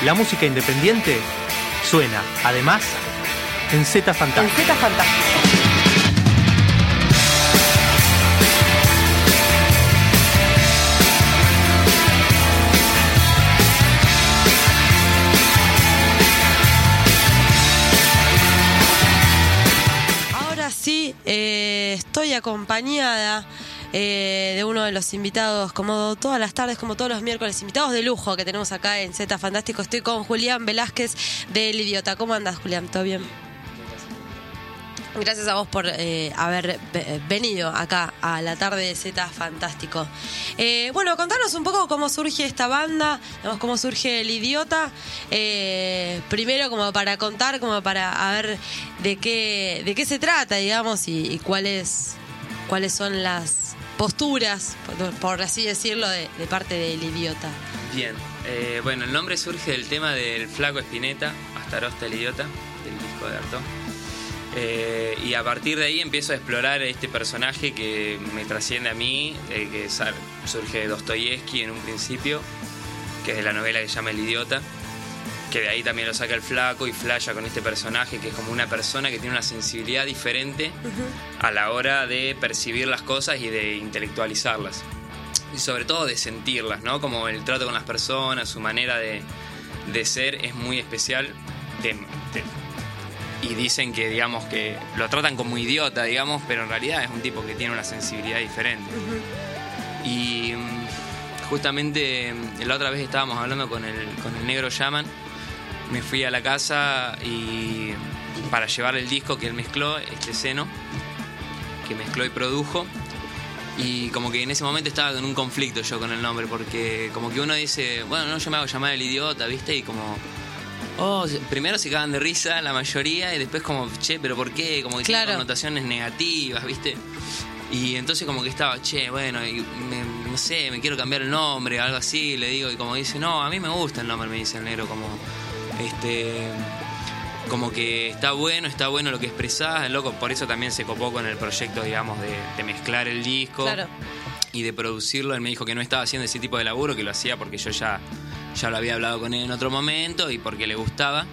La música independiente suena, además, en Z Fantástico. En Z Fantástico. Ahora sí, estoy acompañada de uno de los invitados, como todas las tardes, como todos los miércoles, invitados de lujo que tenemos acá en Z Fantástico. Estoy con Julián Velázquez de El Idiota. ¿Cómo andas, Julián? ¿Todo bien? Gracias a vos por haber venido acá a la tarde de Z Fantástico. Bueno, contanos un poco cómo surge esta banda, digamos, cómo surge El Idiota. Primero como para contar, como para ver de qué se trata, digamos, y cuáles son las posturas, por así decirlo, de parte del Idiota. Bien, bueno, el nombre surge del tema del Flaco Spinetta, Astarosta el Idiota, del disco de Artaud. Y a partir de ahí empiezo a explorar este personaje que me trasciende a mí, que surge de Dostoyevsky en un principio, que es de la novela que se llama El Idiota, que de ahí también lo saca el Flaco y flasha con este personaje que es como una persona que tiene una sensibilidad diferente a la hora de percibir las cosas y de intelectualizarlas. Y sobre todo de sentirlas, ¿no? Como el trato con las personas, su manera de ser es muy especial. Y dicen que, digamos, que lo tratan como idiota, digamos, pero en realidad es un tipo que tiene una sensibilidad diferente. Y justamente la otra vez estábamos hablando con el negro Yaman. Me fui a la casa y para llevar el disco que él mezcló, este Seno, que mezcló y produjo. Y como que en ese momento estaba en un conflicto yo con el nombre, porque como que uno dice, bueno, no, yo me hago llamar El Idiota, ¿viste? Y como... primero se cagan de risa la mayoría y después como, che, ¿pero por qué? Como que tiene connotaciones negativas, ¿viste? Y entonces como que estaba, che, bueno, no sé, me quiero cambiar el nombre, algo así, le digo, y como dice, no, a mí me gusta el nombre, me dice el negro, como que está bueno lo que expresás, el loco por eso también se copó con el proyecto, digamos, de mezclar el disco y de producirlo. Él me dijo que no estaba haciendo ese tipo de laburo, que lo hacía porque yo ya lo había hablado con él en otro momento y porque le gustaba.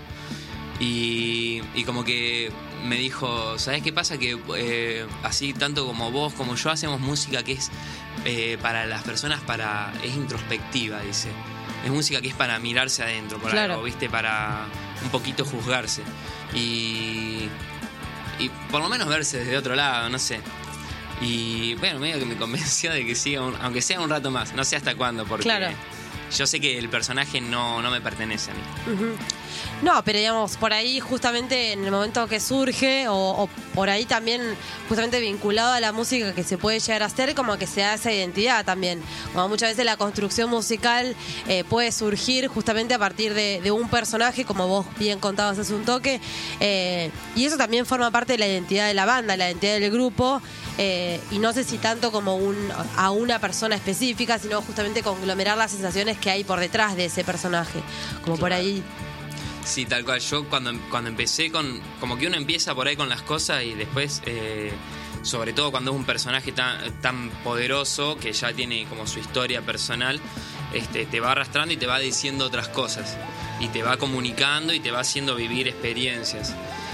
Y como que me dijo, ¿sabés qué pasa? Que así tanto como vos como yo hacemos música que es para las personas, es introspectiva, dice. Es música que es para mirarse adentro, por algo, ¿viste? Para un poquito juzgarse. Y por lo menos verse desde otro lado, no sé. Y bueno, medio que me convenció de que siga, aunque sea un rato más, no sé hasta cuándo, porque yo sé que el personaje no me pertenece a mí. No, pero digamos, por ahí justamente en el momento que surge, o por ahí también justamente vinculado a la música que se puede llegar a hacer, como que se da esa identidad también. Como muchas veces la construcción musical puede surgir justamente a partir de un personaje, como vos bien contabas hace un toque, y eso también forma parte de la identidad de la banda, la identidad del grupo. Y no sé si tanto como a una persona específica, sino justamente conglomerar las sensaciones que hay por detrás de ese personaje, como por ahí. Sí, tal cual. Yo cuando empecé como que uno empieza por ahí con las cosas y después, sobre todo cuando es un personaje tan poderoso que ya tiene como su historia personal, te va arrastrando y te va diciendo otras cosas y te va comunicando y te va haciendo vivir experiencias.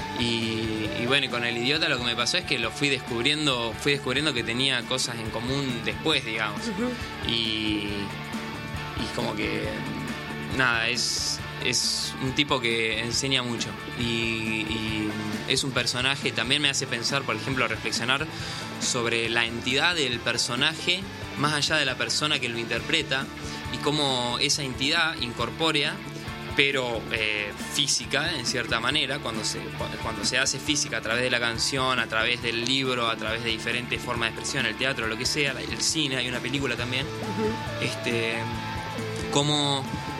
Y bueno, con El Idiota lo que me pasó es que lo fui descubriendo que tenía cosas en común después, digamos. Y como que nada, es un tipo que enseña mucho y es un personaje, también me hace pensar, por ejemplo, reflexionar sobre la entidad del personaje más allá de la persona que lo interpreta y cómo esa entidad incorpórea, pero física en cierta manera, cuando se hace física a través de la canción, a través del libro, a través de diferentes formas de expresión, el teatro, lo que sea, el cine, hay una película también, cómo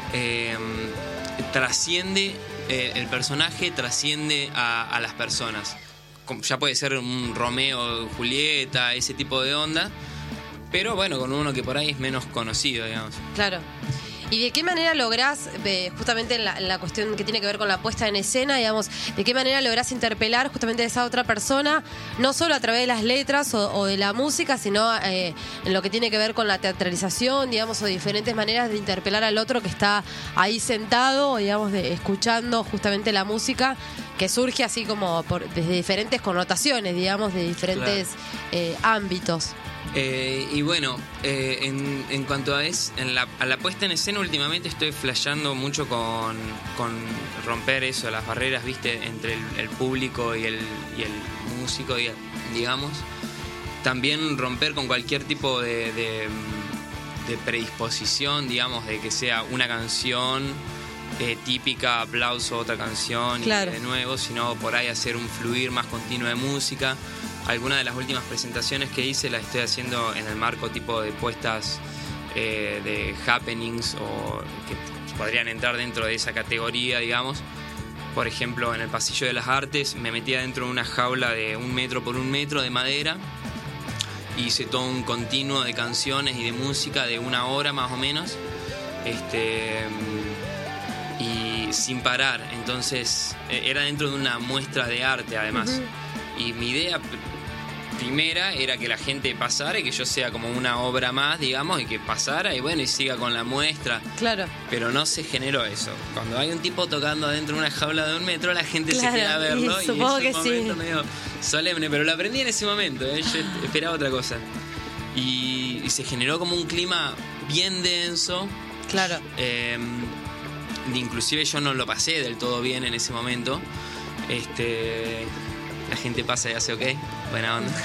el personaje trasciende a las personas. Ya puede ser un Romeo, Julieta, ese tipo de onda, pero bueno, con uno que por ahí es menos conocido, digamos. Claro. ¿Y de qué manera lográs, justamente en la cuestión que tiene que ver con la puesta en escena, digamos, de qué manera lográs interpelar justamente a esa otra persona, no solo a través de las letras o de la música, sino en lo que tiene que ver con la teatralización, digamos, o diferentes maneras de interpelar al otro que está ahí sentado, digamos, escuchando justamente la música, que surge así como desde diferentes connotaciones, digamos, de diferentes ámbitos? Y bueno, en cuanto a la puesta en escena, últimamente estoy flasheando mucho con romper eso, las barreras, viste, entre el público y el músico, digamos. También romper con cualquier tipo de predisposición, digamos, de que sea una canción típica, aplauso, otra canción, claro, y de nuevo, sino por ahí hacer un fluir más continuo de música. Algunas de las últimas presentaciones que hice las estoy haciendo en el marco tipo de puestas de happenings, o que podrían entrar dentro de esa categoría, digamos. Por ejemplo, en el Pasillo de las Artes me metí adentro de una jaula de 1 metro por 1 metro de madera. Hice todo un continuo de canciones y de música de 1 hora más o menos. Y sin parar. Entonces era dentro de una muestra de arte, además. Y mi idea primera era que la gente pasara y que yo sea como una obra más, digamos, y que pasara y bueno, y siga con la muestra. Claro. Pero no se generó eso. Cuando hay un tipo tocando adentro de una jaula de 1 metro, la gente claro, se queda a verlo. Y supongo que es un momento sí, medio solemne, pero lo aprendí en ese momento, ¿eh? Yo esperaba otra cosa. Y se generó como un clima bien denso. Claro. Inclusive yo no lo pasé del todo bien en ese momento. La gente pasa y hace ok, buena onda.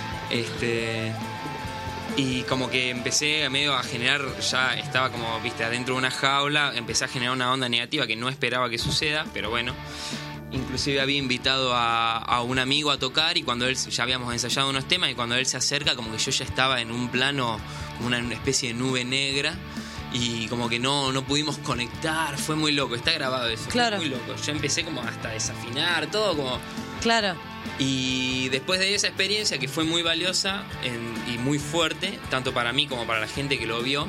Y como que empecé medio a generar, ya estaba como, viste, adentro de una jaula, empecé a generar una onda negativa que no esperaba que suceda, pero bueno. Inclusive había invitado a un amigo a tocar, y cuando él, ya habíamos ensayado unos temas, y cuando él se acerca, como que yo ya estaba en un plano, como una especie de nube negra, y como que no pudimos conectar. Fue muy loco, está grabado eso. Claro. Fue muy loco. Yo empecé como hasta a desafinar, todo como... Claro. Y después de esa experiencia, que fue muy valiosa y muy fuerte, tanto para mí como para la gente que lo vio,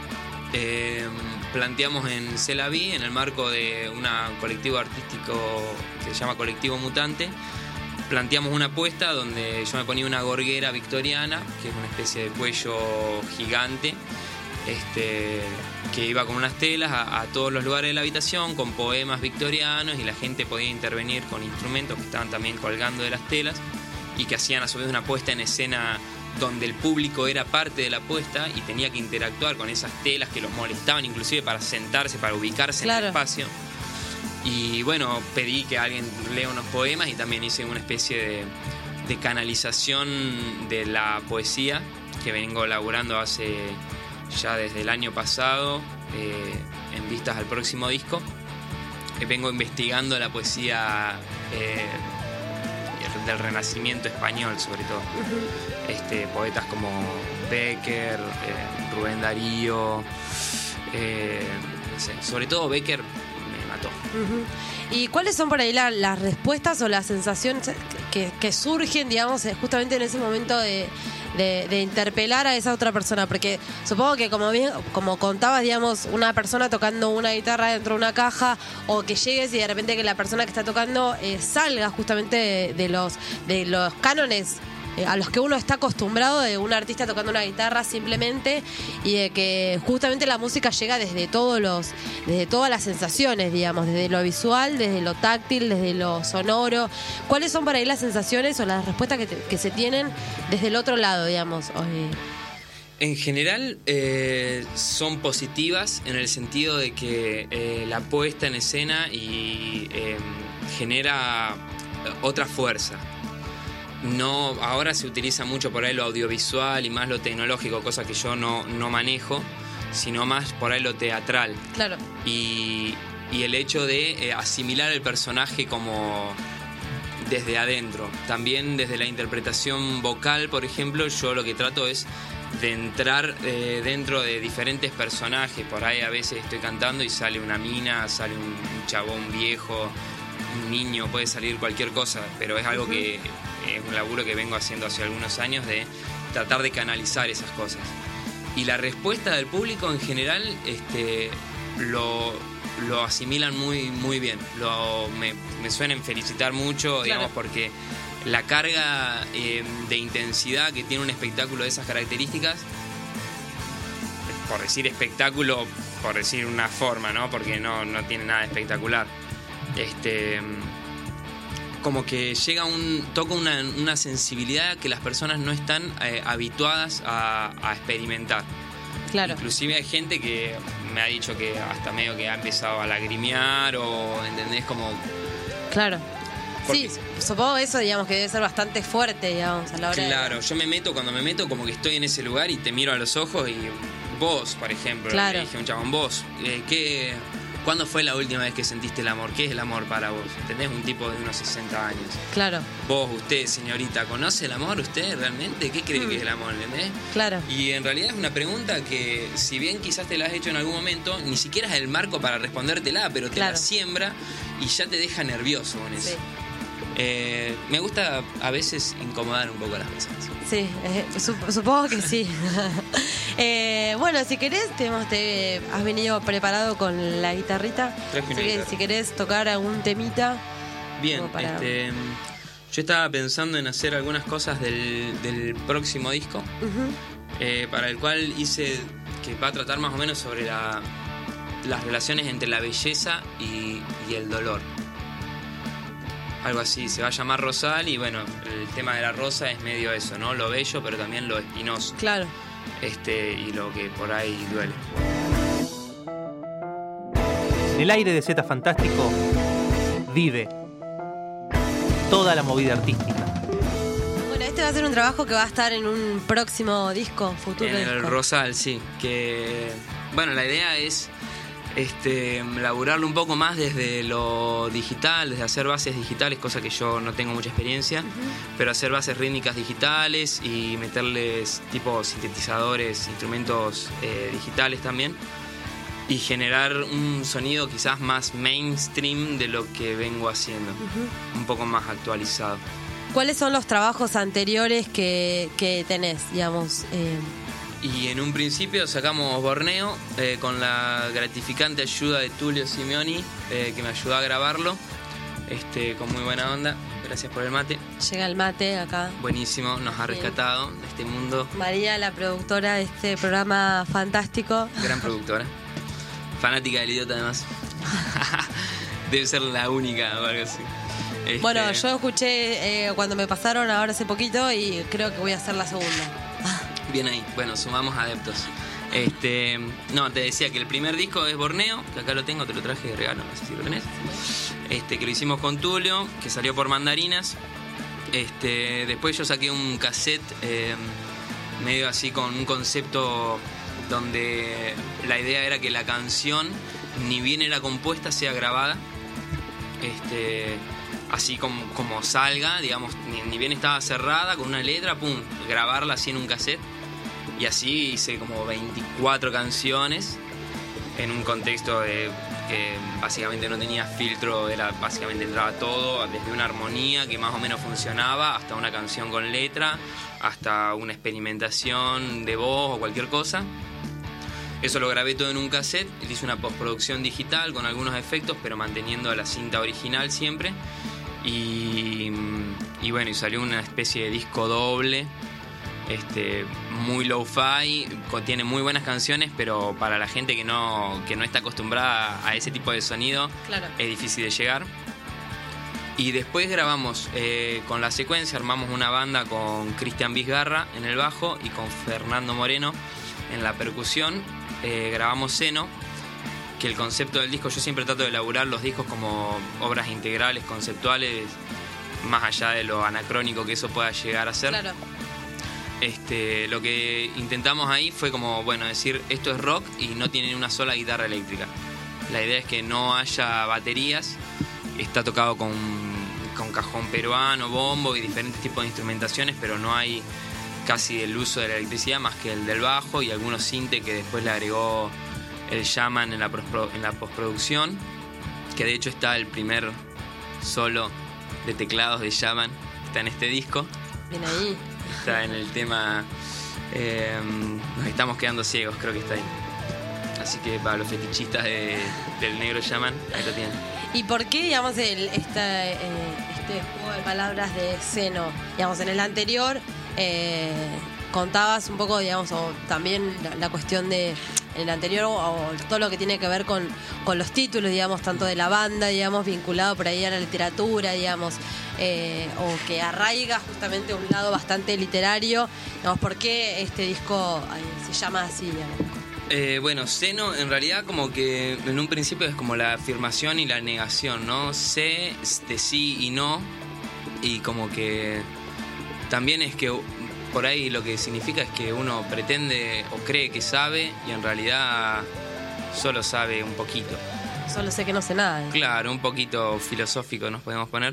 planteamos en Celaví, en el marco de un colectivo artístico que se llama Colectivo Mutante, planteamos una apuesta donde yo me ponía una gorguera victoriana, que es una especie de cuello gigante, que iba con unas telas a todos los lugares de la habitación con poemas victorianos, y la gente podía intervenir con instrumentos que estaban también colgando de las telas y que hacían a su vez una puesta en escena donde el público era parte de la puesta y tenía que interactuar con esas telas que los molestaban inclusive para sentarse, para ubicarse, claro, en el espacio. Y bueno, pedí que alguien lea unos poemas y también hice una especie de canalización de la poesía que vengo elaborando ya desde el año pasado, en vistas al próximo disco. Vengo investigando la poesía del Renacimiento español, sobre todo. Poetas como Bécquer, Rubén Darío, no sé, sobre todo Bécquer me mató. ¿Y cuáles son por ahí las respuestas o las sensaciones que surgen, digamos, justamente en ese momento de interpelar a esa otra persona? Porque supongo que como contabas, digamos, una persona tocando una guitarra dentro de una caja, o que llegues y de repente que la persona que está tocando salga justamente de los cánones a los que uno está acostumbrado, de un artista tocando una guitarra simplemente, y de que justamente la música llega desde todas las sensaciones, digamos, desde lo visual, desde lo táctil, desde lo sonoro. ¿Cuáles son por ahí las sensaciones o las respuestas que se tienen desde el otro lado, digamos? En general son positivas, en el sentido de que la puesta en escena genera otra fuerza. No, ahora se utiliza mucho por ahí lo audiovisual y más lo tecnológico, cosa que yo no manejo, sino más por ahí lo teatral. Claro. Y el hecho de asimilar el personaje como desde adentro. También desde la interpretación vocal, por ejemplo, yo lo que trato es de entrar dentro de diferentes personajes. Por ahí a veces estoy cantando y sale una mina, sale un chabón viejo, un niño, puede salir cualquier cosa, pero es algo que es un laburo que vengo haciendo hace algunos años, de tratar de canalizar esas cosas. Y la respuesta del público en general lo asimilan muy, muy bien. Me suelen felicitar mucho, digamos, porque la carga de intensidad que tiene un espectáculo de esas características, por decir espectáculo, por decir una forma, ¿no? Porque no tiene nada de espectacular. Como que toca una sensibilidad que las personas no están habituadas a experimentar. Claro. Inclusive hay gente que me ha dicho que hasta medio que ha empezado a lagrimear o, ¿entendés? Como... Claro. Porque... Sí, supongo eso, digamos, que debe ser bastante fuerte, digamos, a la hora Claro, cuando me meto como que estoy en ese lugar y te miro a los ojos y vos, por ejemplo, claro. Le dije a un chabón, vos, ¿cuándo fue la última vez que sentiste el amor? ¿Qué es el amor para vos? ¿Entendés? Un tipo de unos 60 años. Claro. Vos, usted, señorita, ¿conoce el amor usted realmente? ¿Qué cree que es el amor? ¿Entendés? Claro. Y en realidad es una pregunta que, si bien quizás te la has hecho en algún momento, ni siquiera es el marco para respondértela, pero te la siembra y ya te deja nervioso con eso. Sí. Me gusta a veces incomodar un poco a las personas. Sí, supongo que sí. Bueno, si querés, has venido preparado con la guitarrita. Si querés tocar algún temita. Bien, yo estaba pensando en hacer algunas cosas del próximo disco, para el cual que va a tratar más o menos sobre las relaciones entre la belleza y el dolor. Algo así, se va a llamar Rosal y bueno, el tema de la rosa es medio eso, ¿no? Lo bello, pero también lo espinoso. Claro. Y lo que por ahí duele. En el aire de Z Fantástico vive toda la movida artística. Bueno, este va a ser un trabajo que va a estar en un próximo disco, futuro disco. En el Rosal, sí. Que, bueno, la idea es laburarlo un poco más desde lo digital, desde hacer bases digitales, cosa que yo no tengo mucha experiencia, pero hacer bases rítmicas digitales y meterles tipo sintetizadores, instrumentos digitales también, y generar un sonido quizás más mainstream de lo que vengo haciendo, un poco más actualizado. ¿Cuáles son los trabajos anteriores que tenés, digamos? Y en un principio sacamos Borneo con la gratificante ayuda de Tulio Simeoni, que me ayudó a grabarlo, con muy buena onda. Gracias por el mate. Llega el mate acá. Buenísimo, nos ha rescatado de este mundo. María, la productora de este programa fantástico. Gran productora. Fanática del Idiota además. Debe ser la única o algo así. Bueno, yo escuché cuando me pasaron ahora hace poquito y creo que voy a hacer la segunda. Bien ahí, bueno, sumamos adeptos. No, te decía que el primer disco es Borneo, que acá lo tengo, te lo traje de regalo, no sé si lo tenés. Que lo hicimos con Tulio, que salió por Mandarinas. Después yo saqué un cassette medio así con un concepto donde la idea era que la canción, ni bien era compuesta, sea grabada. Así como salga, digamos, ni bien estaba cerrada, con una letra, pum, grabarla así en un cassette. Y así hice como 24 canciones en un contexto de que básicamente no tenía filtro, básicamente entraba todo, desde una armonía que más o menos funcionaba, hasta una canción con letra, hasta una experimentación de voz o cualquier cosa. Eso lo grabé todo en un cassette, hice una postproducción digital con algunos efectos, pero manteniendo la cinta original siempre. Y bueno, y salió una especie de disco doble, muy lo-fi, tiene muy buenas canciones, pero para la gente que no está acostumbrada a ese tipo de sonido, claro, es difícil de llegar. Y después grabamos con la secuencia, armamos una banda con Cristian Vizgarra en el bajo y con Fernando Moreno en la percusión. Grabamos Seno, que el concepto del disco, yo siempre trato de elaborar los discos como obras integrales, conceptuales, más allá de lo anacrónico que eso pueda llegar a ser. Claro. Lo que intentamos ahí fue como, bueno, decir, esto es rock y no tiene una sola guitarra eléctrica. La idea es que no haya baterías, está tocado con cajón peruano, bombo y diferentes tipos de instrumentaciones, pero no hay casi el uso de la electricidad más que el del bajo y algunos synth que después le agregó el Shaman en la postproducción, que de hecho está el primer solo de teclados de Shaman, está en este disco. Bien ahí. Está en el tema Nos estamos quedando ciegos, creo que está ahí. Así que para los fetichistas del negro shaman, ahí lo tienen. ¿Y por qué, digamos, este juego de palabras de seno? Digamos, en el anterior contabas un poco, digamos, o también la cuestión de el anterior o todo lo que tiene que ver con los títulos, digamos, tanto de la banda, digamos, vinculado por ahí a la literatura, digamos, o que arraiga justamente un lado bastante literario. Digamos, ¿por qué este disco se llama así, digamos? Bueno, seno en realidad como que en un principio es como la afirmación y la negación, ¿no? Sé de sí y no, y como que también es que por ahí lo que significa es que uno pretende o cree que sabe y en realidad solo sabe un poquito. Solo sé que no sé nada. Claro, un poquito filosófico nos podemos poner.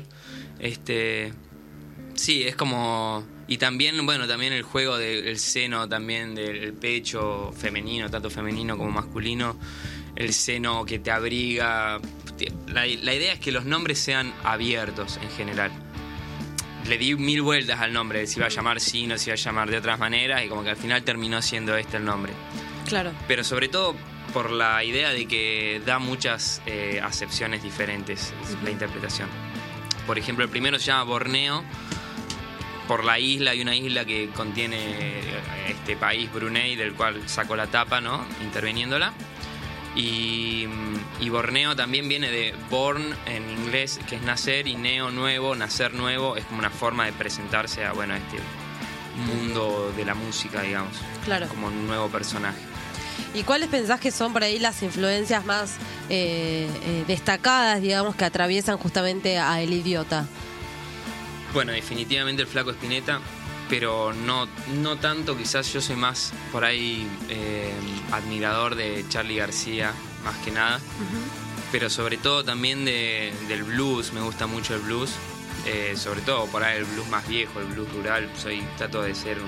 Sí, es como... Y también, bueno, también el juego del seno, también del pecho femenino, tanto femenino como masculino, el seno que te abriga. La idea es que los nombres sean abiertos en general. Le di 1000 vueltas al nombre, de si iba a llamar Sino, si iba a llamar de otras maneras, y como que al final terminó siendo este el nombre. Claro. Pero sobre todo por la idea de que da muchas acepciones diferentes la interpretación. Por ejemplo, el primero se llama Borneo, por la isla, hay una isla que contiene este país, Brunei, del cual sacó la tapa, ¿no? Interviniéndola. Y Borneo también viene de born en inglés, que es nacer, y neo, nuevo, nacer nuevo, es como una forma de presentarse a, bueno, este mundo de la música, digamos. Claro. Como un nuevo personaje. ¿Y cuáles pensás que son por ahí las influencias más destacadas, digamos, que atraviesan justamente a El Idiota? Bueno, definitivamente el Flaco Spinetta, pero no tanto, quizás yo soy más por ahí admirador de Charly García, más que nada. Pero sobre todo también del blues, me gusta mucho el blues, sobre todo por ahí el blues más viejo, el blues rural. Trato de ser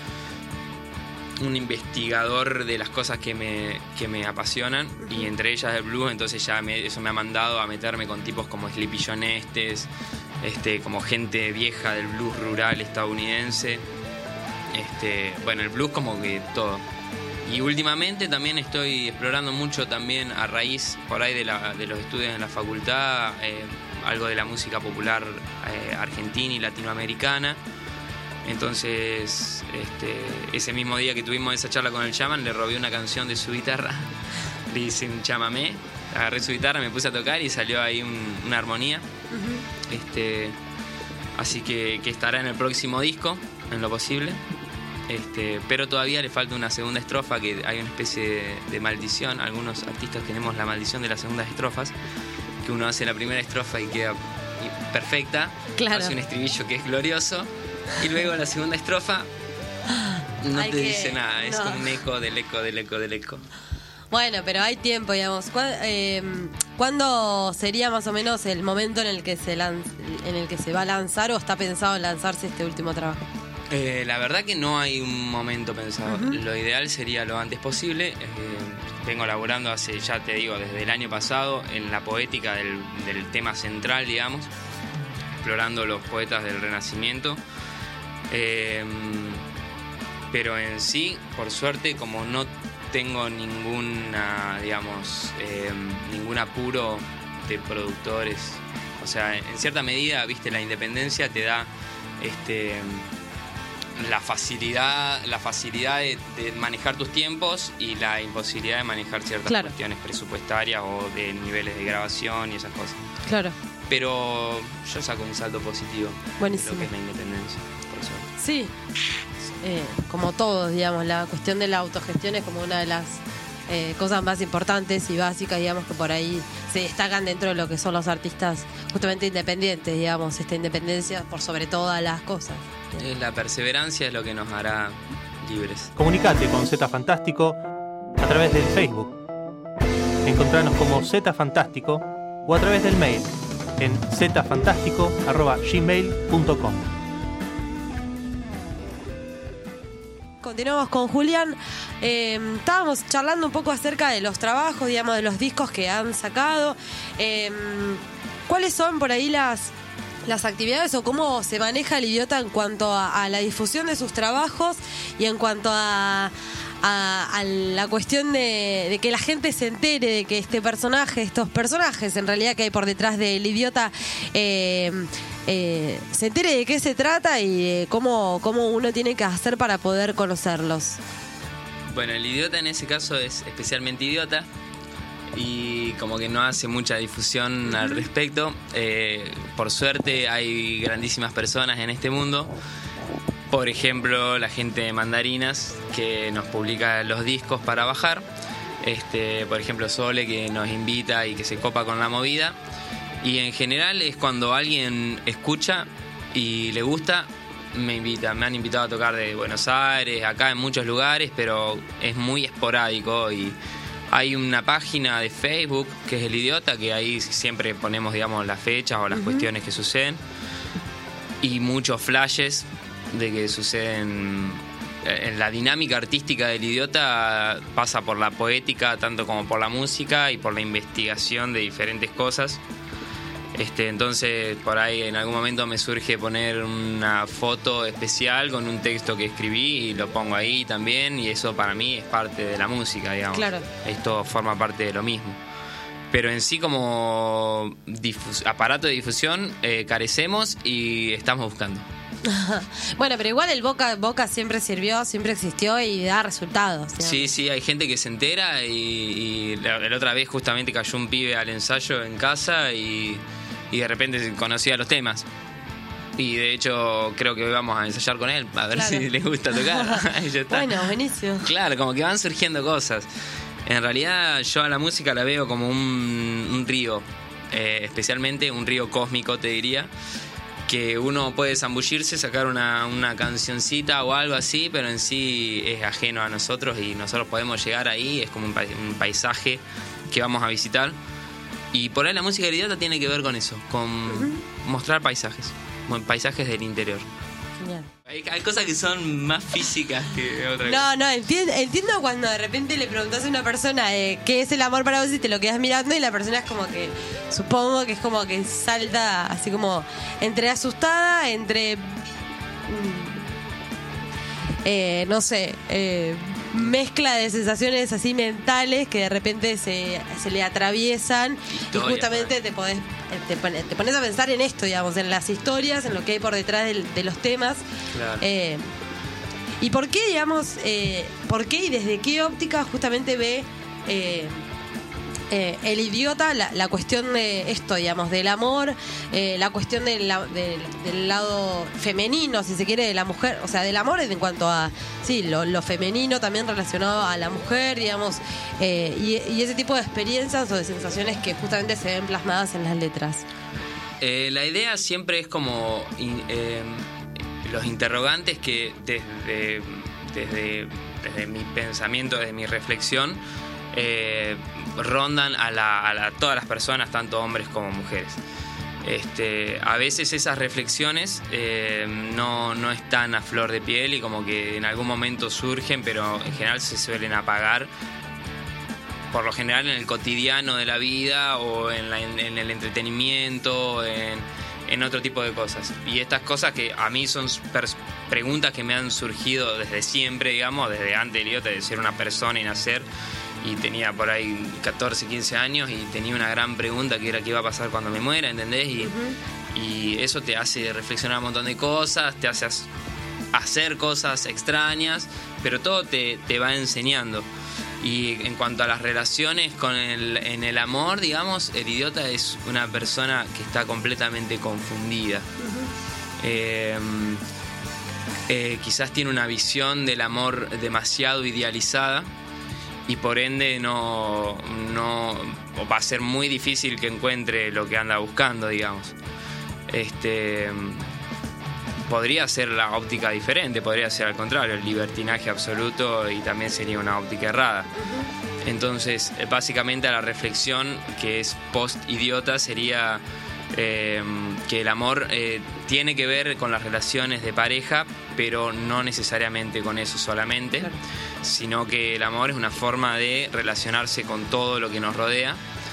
un investigador de las cosas que me apasionan, y entre ellas el blues. Entonces ya eso me ha mandado a meterme con tipos como Sleepy John Estes, como gente vieja del blues rural estadounidense. Bueno, el blues como que todo. Y últimamente también estoy explorando mucho también a raíz por ahí de los estudios en la facultad, algo de la música popular argentina y latinoamericana. Entonces, ese mismo día que tuvimos esa charla con el Shaman, le robé una canción de su guitarra, le hice un chamamé, agarré su guitarra, me puse a tocar y salió ahí una armonía. Así que estará en el próximo disco, en lo posible. Pero todavía le falta una segunda estrofa, que hay una especie de maldición. Algunos artistas tenemos la maldición de las segundas estrofas, que uno hace la primera estrofa y queda perfecta, claro. Hace un estribillo que es glorioso, y luego la segunda estrofa no te dice nada, es como un eco del eco del eco del eco. Bueno, pero hay tiempo, digamos. ¿Cuándo sería más o menos el momento en el que se va a lanzar, o está pensado en lanzarse este último trabajo? La verdad que no hay un momento pensado. Lo ideal sería lo antes posible. Vengo laburando ya te digo, desde el año pasado en la poética del tema central, digamos, explorando los poetas del Renacimiento. Pero en sí, por suerte, como no tengo ninguna, digamos, ningún apuro de productores. O sea, en cierta medida, viste, la independencia te da la facilidad de manejar tus tiempos y la imposibilidad de manejar ciertas cuestiones presupuestarias o de niveles de grabación y esas cosas. Claro. Pero yo saco un salto positivo. Buenísimo. De lo que es la independencia, por suerte. Sí. Como todos, digamos, la cuestión de la autogestión es como una de las cosas más importantes y básicas, digamos, que por ahí se destacan dentro de lo que son los artistas justamente independientes, digamos, esta independencia por sobre todas las cosas. La perseverancia es lo que nos hará libres. Comunicate con Z Fantástico a través del Facebook. Encontranos como Z Fantástico o a través del mail en zfantástico@gmail.com. Continuamos con Julián. Estábamos charlando un poco acerca de los trabajos, digamos, de los discos que han sacado. ¿Cuáles son por ahí las las actividades o cómo se maneja el idiota en cuanto a la difusión de sus trabajos y en cuanto a la cuestión de que la gente se entere de que estos personajes en realidad que hay por detrás del idiota se entere de qué se trata y de cómo uno tiene que hacer para poder conocerlos. Bueno, el idiota en ese caso es especialmente idiota y como que no hace mucha difusión al respecto. Por suerte hay grandísimas personas en este mundo. Por ejemplo, la gente de Mandarinas, que nos publica los discos para bajar. Por ejemplo, Sole, que nos invita y que se copa con la movida. Y en general es cuando alguien escucha y le gusta, me han invitado a tocar de Buenos Aires, acá en muchos lugares, pero es muy esporádico. Y hay una página de Facebook que es El Idiota, que ahí siempre ponemos, digamos, las fechas o las cuestiones que suceden. Y muchos flashes de que suceden. En la dinámica artística del idiota pasa por la poética tanto como por la música y por la investigación de diferentes cosas. Entonces por ahí en algún momento me surge poner una foto especial con un texto que escribí y lo pongo ahí también, y eso para mí es parte de la música, digamos. Claro. Esto forma parte de lo mismo. Pero en sí como aparato de difusión carecemos y estamos buscando. Bueno, pero igual el Boca siempre sirvió, siempre existió y da resultados, digamos. Sí, hay gente que se entera y la otra vez justamente cayó un pibe al ensayo en casa y de repente conocía los temas. Y de hecho creo que hoy vamos a ensayar con él a ver si le gusta tocar. Y ya está. Bueno, buenísimo. Claro, como que van surgiendo cosas. En realidad yo a la música la veo como un río, especialmente un río cósmico, te diría, que uno puede zambullirse, sacar una cancioncita o algo así, pero en sí es ajeno a nosotros y nosotros podemos llegar ahí, es como un paisaje que vamos a visitar. Y por ahí la música del idiota tiene que ver con eso, con mostrar paisajes del interior. Genial. Hay cosas que son más físicas que otra cosa. No, entiendo cuando de repente le preguntas a una persona qué es el amor para vos y te lo quedas mirando y la persona es como que, supongo que es como que salta así como entre asustada, entre no sé, mezcla de sensaciones así mentales que de repente se le atraviesan. Historia, y justamente te pones a pensar en esto, digamos, en las historias, en lo que hay por detrás de los temas. Claro. ¿Y por qué, digamos, por qué y desde qué óptica justamente ve el idiota la cuestión de esto, digamos, del amor, la cuestión del lado femenino, si se quiere, de la mujer, o sea, del amor en cuanto a, sí, lo femenino también relacionado a la mujer, digamos, y ese tipo de experiencias o de sensaciones que justamente se ven plasmadas en las letras? La idea siempre es como los interrogantes que desde mi pensamiento, desde mi reflexión, rondan a todas las personas, tanto hombres como mujeres. A veces esas reflexiones no están a flor de piel y como que en algún momento surgen, pero en general se suelen apagar, por lo general en el cotidiano de la vida o en el entretenimiento, en otro tipo de cosas. Y estas cosas que a mí son preguntas que me han surgido desde siempre, digamos, desde antes del idiota, de ser una persona y nacer. Y tenía por ahí 14, 15 años y tenía una gran pregunta que era qué iba a pasar cuando me muera, ¿entendés? Y eso te hace reflexionar un montón de cosas, te hace hacer cosas extrañas, pero todo te va enseñando. Y en cuanto a las relaciones en el amor, digamos, el idiota es una persona que está completamente confundida. Quizás tiene una visión del amor demasiado idealizada y por ende no va a ser muy difícil que encuentre lo que anda buscando, digamos. Podría ser la óptica diferente, podría ser al contrario, el libertinaje absoluto, y también sería una óptica errada. Entonces, básicamente la reflexión que es post-idiota sería que el amor tiene que ver con las relaciones de pareja, pero no necesariamente con eso solamente, claro, sino que el amor es una forma de relacionarse con todo lo que nos rodea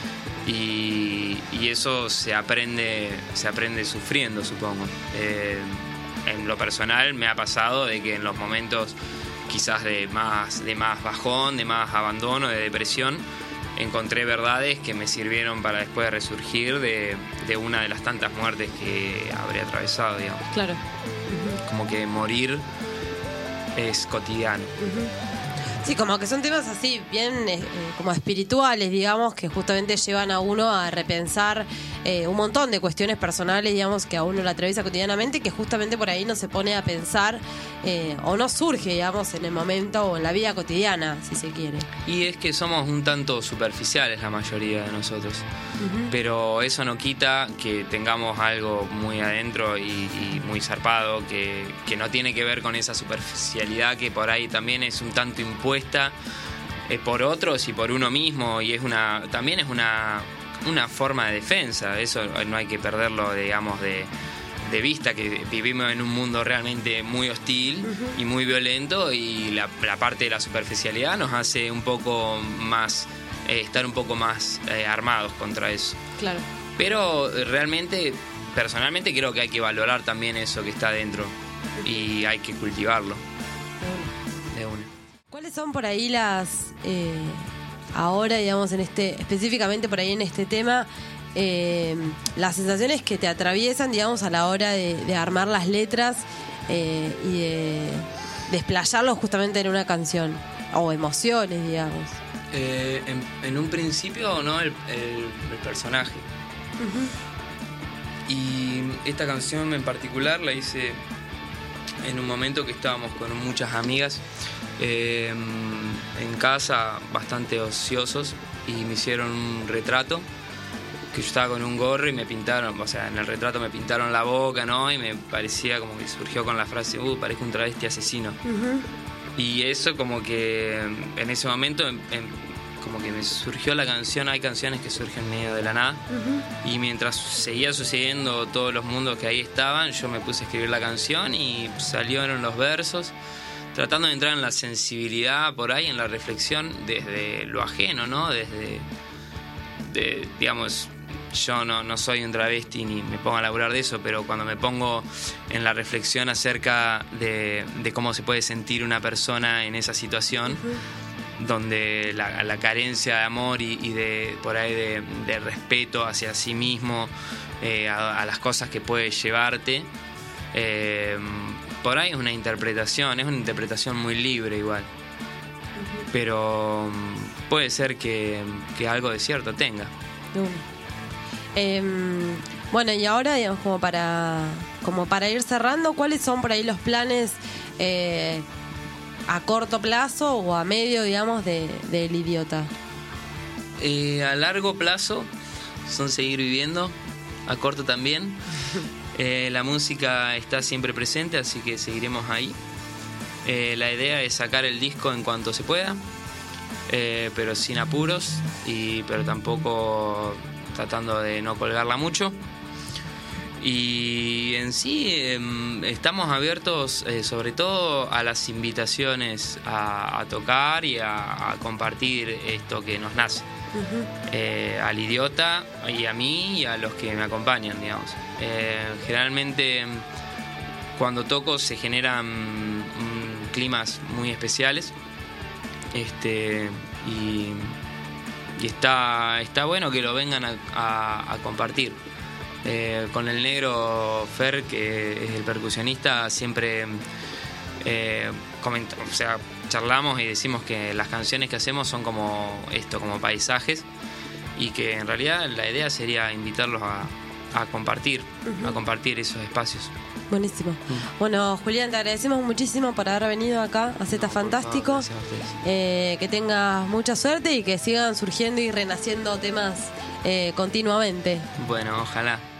Y eso se aprende sufriendo, supongo. En lo personal me ha pasado de que en los momentos quizás de más bajón, de más abandono, de depresión, encontré verdades que me sirvieron para después resurgir de una de las tantas muertes que habré atravesado, digamos. Claro. Como que morir es cotidiano. Sí, como que son temas así, bien como espirituales, digamos, que justamente llevan a uno a repensar un montón de cuestiones personales, digamos, que a uno lo atraviesa cotidianamente, que justamente por ahí no se pone a pensar o no surge, digamos, en el momento o en la vida cotidiana, si se quiere. Y es que somos un tanto superficiales la mayoría de nosotros, pero eso no quita que tengamos algo muy adentro y muy zarpado, que no tiene que ver con esa superficialidad que por ahí también es un tanto impuesta por otros y por uno mismo, y también es una forma de defensa. Eso no hay que perderlo, digamos, de vista, que vivimos en un mundo realmente muy hostil y muy violento, y la parte de la superficialidad nos hace un poco más estar un poco más armados contra eso. Claro. Pero realmente, personalmente creo que hay que valorar también eso que está dentro y hay que cultivarlo. De una. ¿Cuáles son por ahí las ahora, digamos, específicamente por ahí en este tema, las sensaciones que te atraviesan, digamos, a la hora de armar las letras y de desplayarlos justamente en una canción, o emociones, digamos? En un principio, ¿no? El personaje. Y esta canción en particular la hice en un momento que estábamos con muchas amigas en casa, bastante ociosos, y me hicieron un retrato que yo estaba con un gorro y me pintaron, o sea, en el retrato me pintaron la boca, ¿no? Y me parecía como que surgió con la frase, parezco un travesti asesino. Y eso como que en ese momento como que me surgió la canción. Hay canciones que surgen en medio de la nada, y mientras seguía sucediendo todos los mundos que ahí estaban, yo me puse a escribir la canción y salieron los versos, tratando de entrar en la sensibilidad por ahí, en la reflexión desde lo ajeno, ¿no? Digamos, yo no soy un travesti ni me pongo a laburar de eso, pero cuando me pongo en la reflexión acerca de cómo se puede sentir una persona en esa situación, donde la carencia de amor y de por ahí de respeto hacia sí mismo, a las cosas que puede llevarte, por ahí es una interpretación muy libre igual, pero puede ser que algo de cierto tenga. Bueno, y ahora, digamos, como para ir cerrando, ¿cuáles son por ahí los planes a corto plazo o a medio, digamos, del Idiota? A largo plazo son seguir viviendo, a corto también. La música está siempre presente, así que seguiremos ahí. La idea es sacar el disco en cuanto se pueda, pero sin apuros, pero tampoco tratando de no colgarla mucho. Y en sí estamos abiertos sobre todo a las invitaciones a tocar y a compartir esto que nos nace. Al Idiota y a mí y a los que me acompañan, digamos. Generalmente cuando toco se generan climas muy especiales, y está bueno que lo vengan a compartir. Con el negro Fer, que es el percusionista, siempre charlamos y decimos que las canciones que hacemos son como paisajes, y que en realidad la idea sería invitarlos a compartir, a compartir esos espacios. Buenísimo. Bueno, Julián, te agradecemos muchísimo por haber venido acá a Zeta Fantástico. Gracias a ustedes. Que tengas mucha suerte y que sigan surgiendo y renaciendo temas continuamente. Bueno, ojalá.